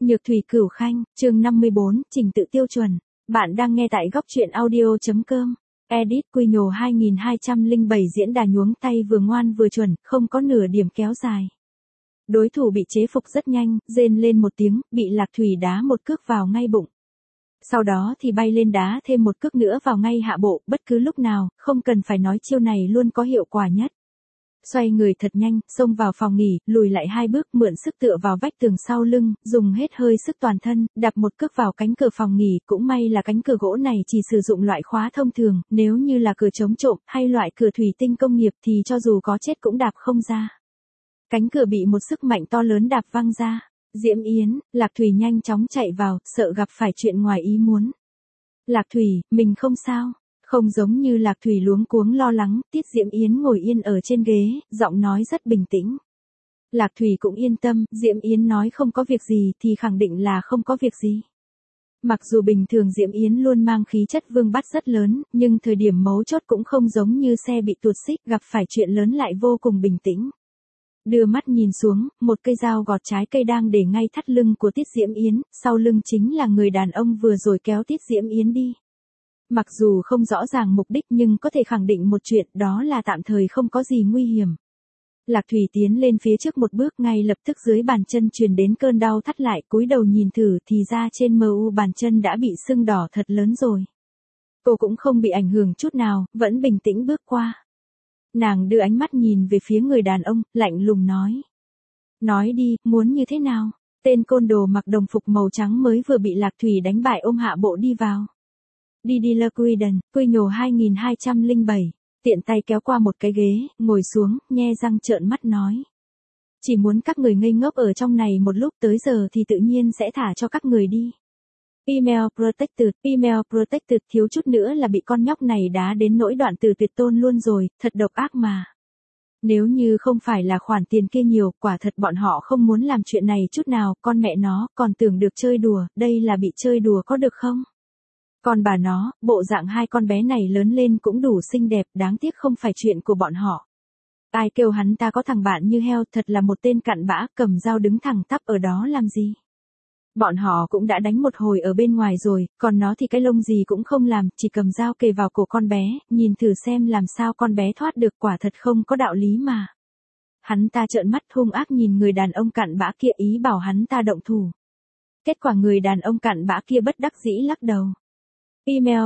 Nhược thủy cửu khanh, chương 54, trình tự tiêu chuẩn. Bạn đang nghe tại góc truyện audio.com. Edit Quy Nhồ 2207 diễn đà nhuống tay vừa ngoan vừa chuẩn, không có nửa điểm kéo dài. Đối thủ bị chế phục rất nhanh, rên lên một tiếng, bị Lạc Thủy đá một cước vào ngay bụng. Sau đó thì bay lên đá thêm một cước nữa vào ngay hạ bộ, bất cứ lúc nào, không cần phải nói chiêu này luôn có hiệu quả nhất. Xoay người thật nhanh, xông vào phòng nghỉ, lùi lại 2 bước, mượn sức tựa vào vách tường sau lưng, dùng hết hơi sức toàn thân, đạp một cước vào cánh cửa phòng nghỉ, cũng may là cánh cửa gỗ này chỉ sử dụng loại khóa thông thường, nếu như là cửa chống trộm, hay loại cửa thủy tinh công nghiệp thì cho dù có chết cũng đạp không ra. Cánh cửa bị một sức mạnh to lớn đạp văng ra. Diễm Yến, Lạc Thủy nhanh chóng chạy vào, sợ gặp phải chuyện ngoài ý muốn. Lạc Thủy, mình không sao. Không giống như Lạc Thủy luống cuống lo lắng, Tiết Diễm Yến ngồi yên ở trên ghế, giọng nói rất bình tĩnh. Lạc Thủy cũng yên tâm, Diễm Yến nói không có việc gì thì khẳng định là không có việc gì. Mặc dù bình thường Diễm Yến luôn mang khí chất vương bát rất lớn, nhưng thời điểm mấu chốt cũng không giống như xe bị tuột xích, gặp phải chuyện lớn lại vô cùng bình tĩnh. Đưa mắt nhìn xuống, một cây dao gọt trái cây đang để ngay thắt lưng của Tiết Diễm Yến, sau lưng chính là người đàn ông vừa rồi kéo Tiết Diễm Yến đi. Mặc dù không rõ ràng mục đích nhưng có thể khẳng định một chuyện, đó là tạm thời không có gì nguy hiểm. Lạc Thủy tiến lên phía trước một bước, ngay lập tức dưới bàn chân truyền đến cơn đau thắt lại, cúi đầu nhìn thử thì ra trên mu bàn chân đã bị sưng đỏ thật lớn rồi. Cô cũng không bị ảnh hưởng chút nào, vẫn bình tĩnh bước qua. Nàng đưa ánh mắt nhìn về phía người đàn ông, lạnh lùng nói. Nói đi, muốn như thế nào? Tên côn đồ mặc đồng phục màu trắng mới vừa bị Lạc Thủy đánh bại ôm hạ bộ đi vào. Didier Quiden, Quy Nhồ 2207, tiện tay kéo qua một cái ghế, ngồi xuống, nhe răng trợn mắt nói. Chỉ muốn các người ngây ngốc ở trong này một lúc, tới giờ thì tự nhiên sẽ thả cho các người đi. Email protected, thiếu chút nữa là bị con nhóc này đá đến nỗi đoạn từ tuyệt tôn luôn rồi, thật độc ác mà. Nếu như không phải là khoản tiền kia nhiều, quả thật bọn họ không muốn làm chuyện này chút nào, con mẹ nó, còn tưởng được chơi đùa, đây là bị chơi đùa có được không? Còn bà nó, bộ dạng hai con bé này lớn lên cũng đủ xinh đẹp, đáng tiếc không phải chuyện của bọn họ. Ai kêu hắn ta có thằng bạn như heo, thật là một tên cặn bã, cầm dao đứng thẳng tắp ở đó làm gì? Bọn họ cũng đã đánh một hồi ở bên ngoài rồi, còn nó thì cái lông gì cũng không làm, chỉ cầm dao kề vào cổ con bé, nhìn thử xem làm sao con bé thoát được, quả thật không có đạo lý mà. Hắn ta trợn mắt hung ác nhìn người đàn ông cặn bã kia, ý bảo hắn ta động thủ. Kết quả người đàn ông cặn bã kia bất đắc dĩ lắc đầu. Email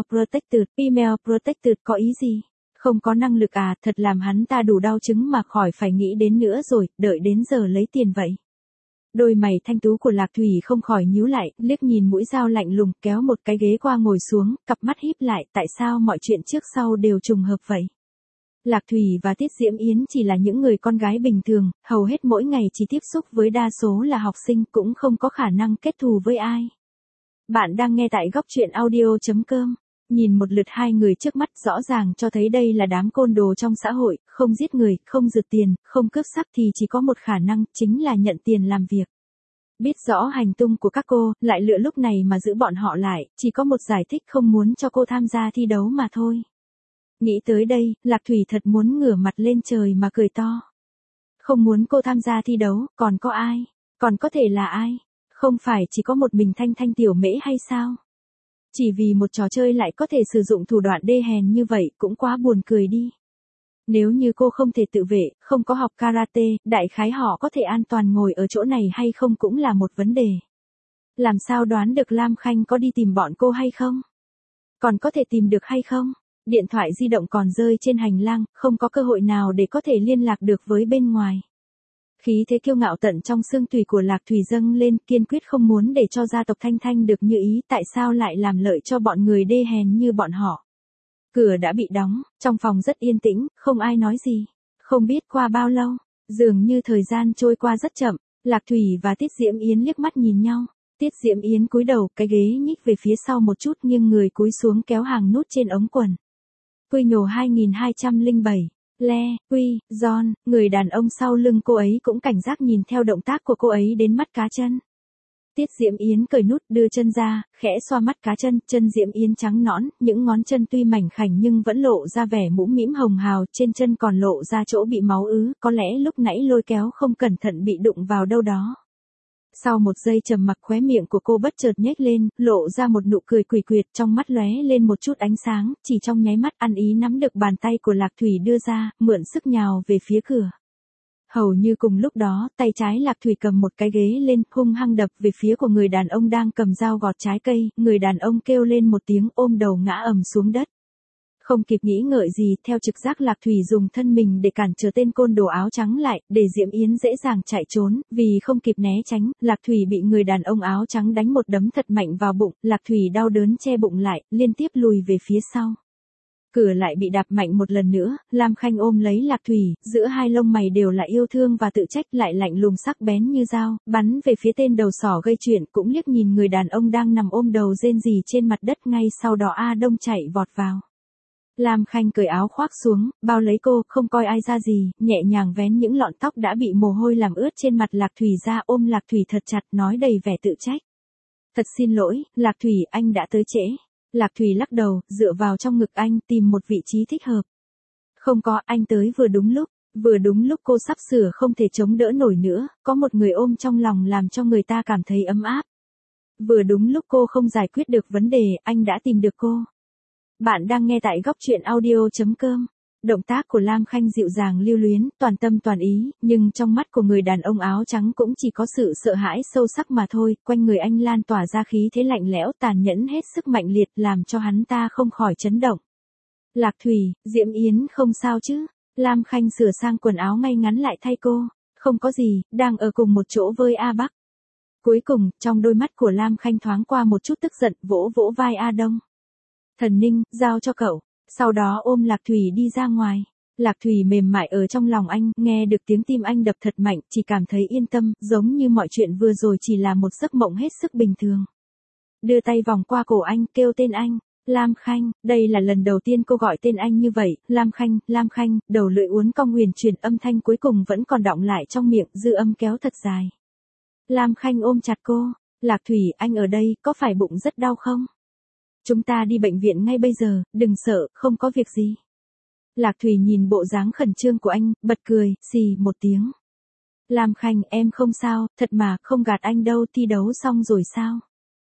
protected có ý gì? Không có năng lực à, thật làm hắn ta đủ đau chứng mà khỏi phải nghĩ đến nữa rồi, đợi đến giờ lấy tiền vậy. Đôi mày thanh tú của Lạc Thủy không khỏi nhíu lại, liếc nhìn mũi dao lạnh lùng, kéo một cái ghế qua ngồi xuống, cặp mắt híp lại, tại sao mọi chuyện trước sau đều trùng hợp vậy? Lạc Thủy và Tiết Diễm Yến chỉ là những người con gái bình thường, hầu hết mỗi ngày chỉ tiếp xúc với đa số là học sinh, cũng không có khả năng kết thù với ai. Bạn đang nghe tại góc truyện audio.com. Nhìn một lượt hai người trước mắt rõ ràng cho thấy đây là đám côn đồ trong xã hội, không giết người, không rượt tiền, không cướp sắc thì chỉ có một khả năng, chính là nhận tiền làm việc. Biết rõ hành tung của các cô, lại lựa lúc này mà giữ bọn họ lại, chỉ có một giải thích, không muốn cho cô tham gia thi đấu mà thôi. Nghĩ tới đây, Lạc Thủy thật muốn ngửa mặt lên trời mà cười to. Không muốn cô tham gia thi đấu, còn có ai? Còn có thể là ai? Không phải chỉ có một mình Thanh Thanh tiểu mễ hay sao? Chỉ vì một trò chơi lại có thể sử dụng thủ đoạn đê hèn như vậy, cũng quá buồn cười đi. Nếu như cô không thể tự vệ, không có học karate, đại khái họ có thể an toàn ngồi ở chỗ này hay không cũng là một vấn đề. Làm sao đoán được Lam Khanh có đi tìm bọn cô hay không? Còn có thể tìm được hay không? Điện thoại di động còn rơi trên hành lang, không có cơ hội nào để có thể liên lạc được với bên ngoài. Khí thế kiêu ngạo tận trong xương tủy của Lạc Thủy dâng lên, kiên quyết không muốn để cho gia tộc Thanh Thanh được như ý, tại sao lại làm lợi cho bọn người đê hèn như bọn họ. Cửa đã bị đóng, trong phòng rất yên tĩnh, không ai nói gì. Không biết qua bao lâu, dường như thời gian trôi qua rất chậm, Lạc Thủy và Tiết Diễm Yến liếc mắt nhìn nhau. Tiết Diễm Yến cúi đầu, cái ghế nhích về phía sau một chút, nghiêng người cúi xuống kéo hàng nút trên ống quần. Quy Nhồ 2207. John, người đàn ông sau lưng cô ấy cũng cảnh giác nhìn theo động tác của cô ấy đến mắt cá chân. Tiết Diễm Yến cởi nút, đưa chân ra, khẽ xoa mắt cá chân, chân Diễm Yến trắng nõn, những ngón chân tuy mảnh khảnh nhưng vẫn lộ ra vẻ mũm mĩm hồng hào, trên chân còn lộ ra chỗ bị máu ứ, có lẽ lúc nãy lôi kéo không cẩn thận bị đụng vào đâu đó. Sau một giây trầm mặc khóe miệng của cô bất chợt nhếch lên, lộ ra một nụ cười quỷ quyệt, trong mắt lóe lên một chút ánh sáng, chỉ trong nháy mắt ăn ý nắm được bàn tay của Lạc Thủy đưa ra, mượn sức nhào về phía cửa. Hầu như cùng lúc đó, tay trái Lạc Thủy cầm một cái ghế lên, hung hăng đập về phía của người đàn ông đang cầm dao gọt trái cây, người đàn ông kêu lên một tiếng ôm đầu ngã ầm xuống đất. Không kịp nghĩ ngợi gì, theo trực giác Lạc Thủy dùng thân mình để cản trở tên côn đồ áo trắng lại, để Diễm Yến dễ dàng chạy trốn, vì không kịp né tránh, Lạc Thủy bị người đàn ông áo trắng đánh một đấm thật mạnh vào bụng, Lạc Thủy đau đớn che bụng lại, liên tiếp lùi về phía sau. Cửa lại bị đạp mạnh một lần nữa, Lam Khanh ôm lấy Lạc Thủy, giữa hai lông mày đều là yêu thương và tự trách, lại lạnh lùng sắc bén như dao, bắn về phía tên đầu sỏ gây chuyện, cũng liếc nhìn người đàn ông đang nằm ôm đầu rên rỉ trên mặt đất, ngay sau đó A Đông chạy vọt vào. Lam Khanh cởi áo khoác xuống, bao lấy cô, không coi ai ra gì, nhẹ nhàng vén những lọn tóc đã bị mồ hôi làm ướt trên mặt Lạc Thủy ra, ôm Lạc Thủy thật chặt, nói đầy vẻ tự trách. Thật xin lỗi, Lạc Thủy, anh đã tới trễ. Lạc Thủy lắc đầu, dựa vào trong ngực anh, tìm một vị trí thích hợp. Không có, anh tới vừa đúng lúc cô sắp sửa không thể chống đỡ nổi nữa, có một người ôm trong lòng làm cho người ta cảm thấy ấm áp. Vừa đúng lúc cô không giải quyết được vấn đề, anh đã tìm được cô. Bạn đang nghe tại góc truyện audio.com. Động tác của Lam Khanh dịu dàng lưu luyến, toàn tâm toàn ý, nhưng trong mắt của người đàn ông áo trắng cũng chỉ có sự sợ hãi sâu sắc mà thôi, quanh người anh lan tỏa ra khí thế lạnh lẽo tàn nhẫn hết sức mạnh liệt, làm cho hắn ta không khỏi chấn động. Lạc Thủy, Diễm Yến không sao chứ? Lam Khanh sửa sang quần áo ngay ngắn lại thay cô. Không có gì, đang ở cùng một chỗ với A Bắc. Cuối cùng, trong đôi mắt của Lam Khanh thoáng qua một chút tức giận, vỗ vỗ vai A Đông. Thần Ninh, giao cho cậu. Sau đó ôm Lạc Thủy đi ra ngoài. Lạc Thủy mềm mại ở trong lòng anh, nghe được tiếng tim anh đập thật mạnh, chỉ cảm thấy yên tâm, giống như mọi chuyện vừa rồi chỉ là một giấc mộng hết sức bình thường. Đưa tay vòng qua cổ anh, kêu tên anh. Lam Khanh, đây là lần đầu tiên cô gọi tên anh như vậy, Lam Khanh, đầu lưỡi uốn cong huyền chuyển, âm thanh cuối cùng vẫn còn đọng lại trong miệng, dư âm kéo thật dài. Lam Khanh ôm chặt cô. Lạc Thủy, anh ở đây, có phải bụng rất đau không? Chúng ta đi bệnh viện ngay bây giờ, đừng sợ, không có việc gì. Lạc Thủy nhìn bộ dáng khẩn trương của anh, bật cười, xì một tiếng. Lam Khanh, em không sao, thật mà, không gạt anh đâu, thi đấu xong rồi sao?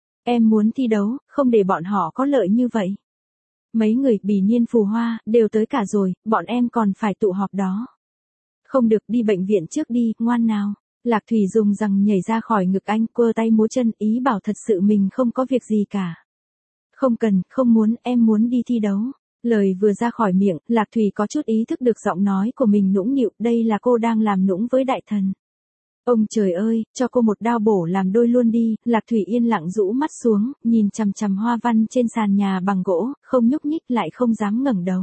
Em muốn thi đấu, không để bọn họ có lợi như vậy. Mấy người Bỉ Niên Phù Hoa, đều tới cả rồi, bọn em còn phải tụ họp đó. Không được, đi bệnh viện trước đi, ngoan nào. Lạc Thủy dùng rằng nhảy ra khỏi ngực anh, quơ tay múa chân, ý bảo thật sự mình không có việc gì cả. Không cần, không muốn, em muốn đi thi đấu. Lời vừa ra khỏi miệng, Lạc Thủy có chút ý thức được giọng nói của mình nũng nịu, đây là cô đang làm nũng với đại thần. Ông trời ơi, cho cô một đao bổ làm đôi luôn đi. Lạc Thủy yên lặng rũ mắt xuống, nhìn chằm chằm hoa văn trên sàn nhà bằng gỗ, không nhúc nhích, lại không dám ngẩng đầu.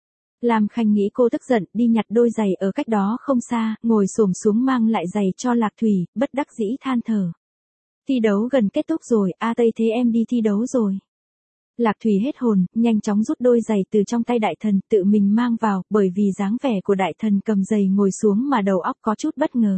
Lam Khanh nghĩ cô tức giận, đi nhặt đôi giày ở cách đó không xa, ngồi xổm xuống mang lại giày cho Lạc Thủy, bất đắc dĩ than thở. Thi đấu gần kết thúc rồi, A Tây thế em đi thi đấu rồi. Lạc Thủy hết hồn, nhanh chóng rút đôi giày từ trong tay đại thần, tự mình mang vào, bởi vì dáng vẻ của đại thần cầm giày ngồi xuống mà đầu óc có chút bất ngờ.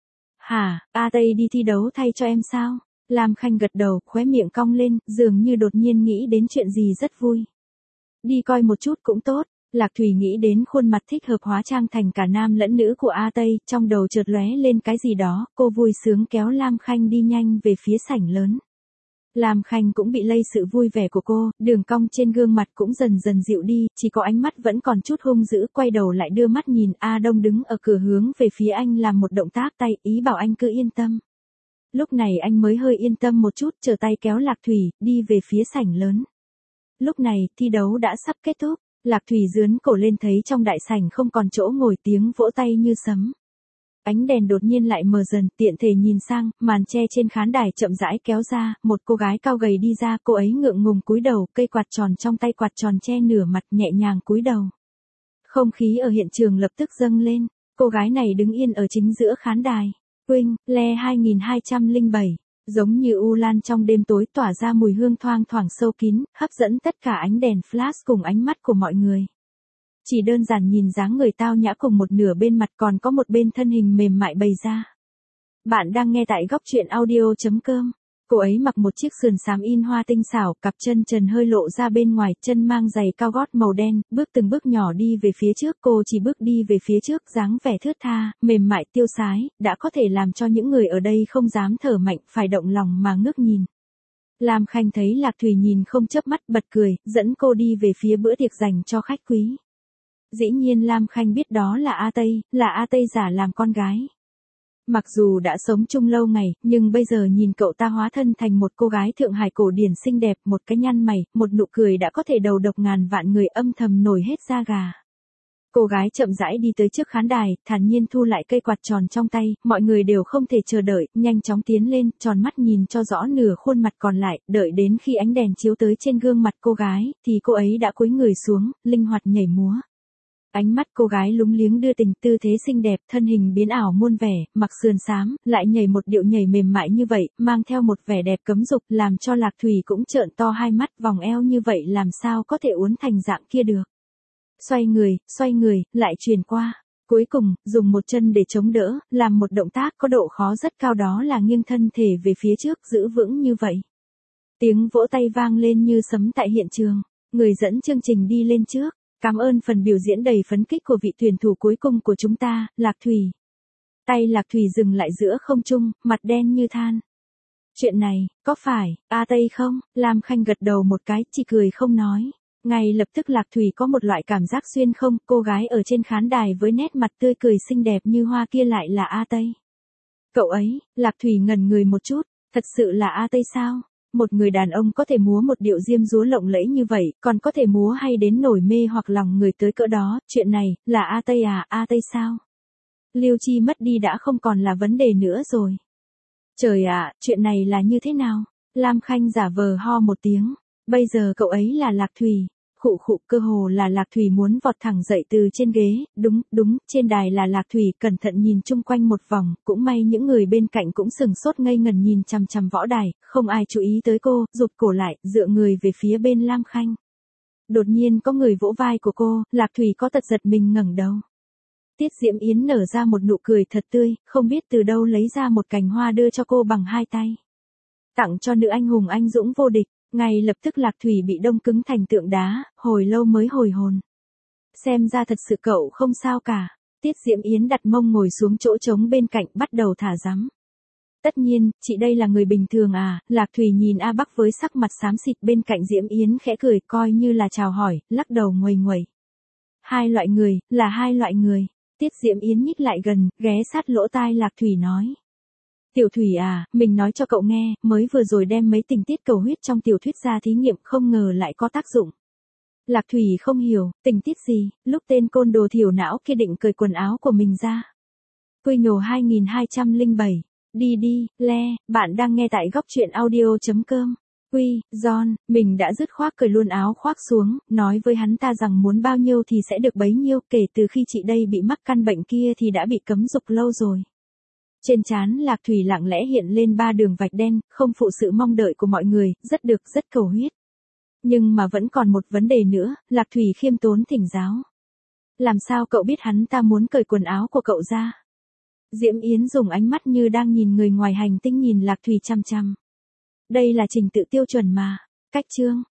Hả, A Tây đi thi đấu thay cho em sao? Lam Khanh gật đầu, khóe miệng cong lên, dường như đột nhiên nghĩ đến chuyện gì rất vui. Đi coi một chút cũng tốt. Lạc Thủy nghĩ đến khuôn mặt thích hợp hóa trang thành cả nam lẫn nữ của A Tây, trong đầu chợt lóe lên cái gì đó, cô vui sướng kéo Lam Khanh đi nhanh về phía sảnh lớn. Lam Khanh cũng bị lây sự vui vẻ của cô, đường cong trên gương mặt cũng dần dần dịu đi, chỉ có ánh mắt vẫn còn chút hung dữ, quay đầu lại đưa mắt nhìn A Đông đứng ở cửa hướng về phía anh làm một động tác tay, ý bảo anh cứ yên tâm. Lúc này anh mới hơi yên tâm một chút, trở tay kéo Lạc Thủy, đi về phía sảnh lớn. Lúc này, thi đấu đã sắp kết thúc, Lạc Thủy dướn cổ lên thấy trong đại sảnh không còn chỗ ngồi, tiếng vỗ tay như sấm. Ánh đèn đột nhiên lại mờ dần, tiện thể nhìn sang, màn che trên khán đài chậm rãi kéo ra, một cô gái cao gầy đi ra, cô ấy ngượng ngùng cúi đầu, cây quạt tròn trong tay quạt tròn che nửa mặt, nhẹ nhàng cúi đầu. Không khí ở hiện trường lập tức dâng lên, cô gái này đứng yên ở chính giữa khán đài. Quỳnh, Le 2207, giống như u lan trong đêm tối tỏa ra mùi hương thoang thoảng sâu kín, hấp dẫn tất cả ánh đèn flash cùng ánh mắt của mọi người. Chỉ đơn giản nhìn dáng người tao nhã cùng một nửa bên mặt còn có một bên thân hình mềm mại bày ra. Bạn đang nghe tại góc truyện audio.com. Cô ấy mặc một chiếc sườn xám in hoa tinh xảo, cặp chân trần hơi lộ ra bên ngoài, chân mang giày cao gót màu đen, bước từng bước nhỏ đi về phía trước, cô chỉ bước đi về phía trước, dáng vẻ thướt tha, mềm mại tiêu sái, đã có thể làm cho những người ở đây không dám thở mạnh, phải động lòng mà ngước nhìn. Lam Khanh thấy Lạc Thủy nhìn không chớp mắt, bật cười, dẫn cô đi về phía bữa tiệc dành cho khách quý. Dĩ nhiên Lam Khanh biết đó là A Tây giả làm con gái. Mặc dù đã sống chung lâu ngày, nhưng bây giờ nhìn cậu ta hóa thân thành một cô gái Thượng Hải cổ điển xinh đẹp, một cái nhăn mày, một nụ cười đã có thể đầu độc ngàn vạn người, âm thầm nổi hết da gà. Cô gái chậm rãi đi tới trước khán đài, thản nhiên thu lại cây quạt tròn trong tay, mọi người đều không thể chờ đợi, nhanh chóng tiến lên, tròn mắt nhìn cho rõ nửa khuôn mặt còn lại, đợi đến khi ánh đèn chiếu tới trên gương mặt cô gái, thì cô ấy đã cúi người xuống, linh hoạt nhảy múa. Ánh mắt cô gái lúng liếng đưa tình, tư thế xinh đẹp, thân hình biến ảo muôn vẻ, mặc sườn xám, lại nhảy một điệu nhảy mềm mại như vậy, mang theo một vẻ đẹp cấm dục, làm cho Lạc Thủy cũng trợn to hai mắt, vòng eo như vậy làm sao có thể uốn thành dạng kia được. Xoay người, lại truyền qua. Cuối cùng, dùng một chân để chống đỡ, làm một động tác có độ khó rất cao, đó là nghiêng thân thể về phía trước, giữ vững như vậy. Tiếng vỗ tay vang lên như sấm tại hiện trường. Người dẫn chương trình đi lên trước. Cảm ơn phần biểu diễn đầy phấn khích của vị tuyển thủ cuối cùng của chúng ta, Lạc Thủy. Tay Lạc Thủy dừng lại giữa không trung, mặt đen như than. Chuyện này, có phải, A Tây không? Lam Khanh gật đầu một cái, chỉ cười không nói. Ngay lập tức Lạc Thủy có một loại cảm giác xuyên không, cô gái ở trên khán đài với nét mặt tươi cười xinh đẹp như hoa kia lại là A Tây. Cậu ấy, Lạc Thủy ngẩn người một chút, thật sự là A Tây sao? Một người đàn ông có thể múa một điệu diêm dúa lộng lẫy như vậy, còn có thể múa hay đến nổi mê hoặc lòng người tới cỡ đó, chuyện này, là A Tây à, A Tây sao? Liêu Chi mất đi đã không còn là vấn đề nữa rồi. Trời ạ, chuyện này là như thế nào? Lam Khanh giả vờ ho một tiếng, bây giờ cậu ấy là Lạc Thủy. Khụ, cơ hồ là Lạc Thủy muốn vọt thẳng dậy từ trên ghế, đúng, trên đài là Lạc Thủy, cẩn thận nhìn chung quanh một vòng, cũng may những người bên cạnh cũng sừng sốt ngây ngần nhìn chằm chằm võ đài, không ai chú ý tới cô, rụt cổ lại, dựa người về phía bên Lam Khanh. Đột nhiên có người vỗ vai của cô, Lạc Thủy có tật giật mình ngẩng đầu. Tiết Diễm Yến nở ra một nụ cười thật tươi, không biết từ đâu lấy ra một cành hoa đưa cho cô bằng hai tay. Tặng cho nữ anh hùng anh dũng vô địch. Ngay lập tức Lạc Thủy bị đông cứng thành tượng đá, hồi lâu mới hồi hồn. Xem ra thật sự cậu không sao cả. Tiết Diễm Yến đặt mông ngồi xuống chỗ trống bên cạnh, bắt đầu thả rắm. Tất nhiên, chị đây là người bình thường à? Lạc Thủy nhìn A Bắc với sắc mặt xám xịt, bên cạnh Diễm Yến khẽ cười, coi như là chào hỏi, lắc đầu nguầy nguẩy. Hai loại người. Tiết Diễm Yến nhích lại gần, ghé sát lỗ tai Lạc Thủy nói. Tiểu Thủy à, mình nói cho cậu nghe, mới vừa rồi đem mấy tình tiết cầu huyết trong tiểu thuyết ra thí nghiệm, không ngờ lại có tác dụng. Lạc Thủy không hiểu, tình tiết gì, lúc tên côn đồ thiểu não kia định cởi quần áo của mình ra. Quy nhổ 2207, đi, bạn đang nghe tại góc truyện audio.com. John, mình đã dứt khoát cởi luôn áo khoác xuống, nói với hắn ta rằng muốn bao nhiêu thì sẽ được bấy nhiêu, kể từ khi chị đây bị mắc căn bệnh kia thì đã bị cấm dục lâu rồi. Trên trán Lạc Thủy lặng lẽ hiện lên 3 đường vạch đen, không phụ sự mong đợi của mọi người, rất cầu huyết. Nhưng mà vẫn còn một vấn đề nữa, Lạc Thủy khiêm tốn thỉnh giáo. Làm sao cậu biết hắn ta muốn cởi quần áo của cậu ra? Diễm Yến dùng ánh mắt như đang nhìn người ngoài hành tinh nhìn Lạc Thủy chăm chăm. Đây là trình tự tiêu chuẩn mà. Cách chương,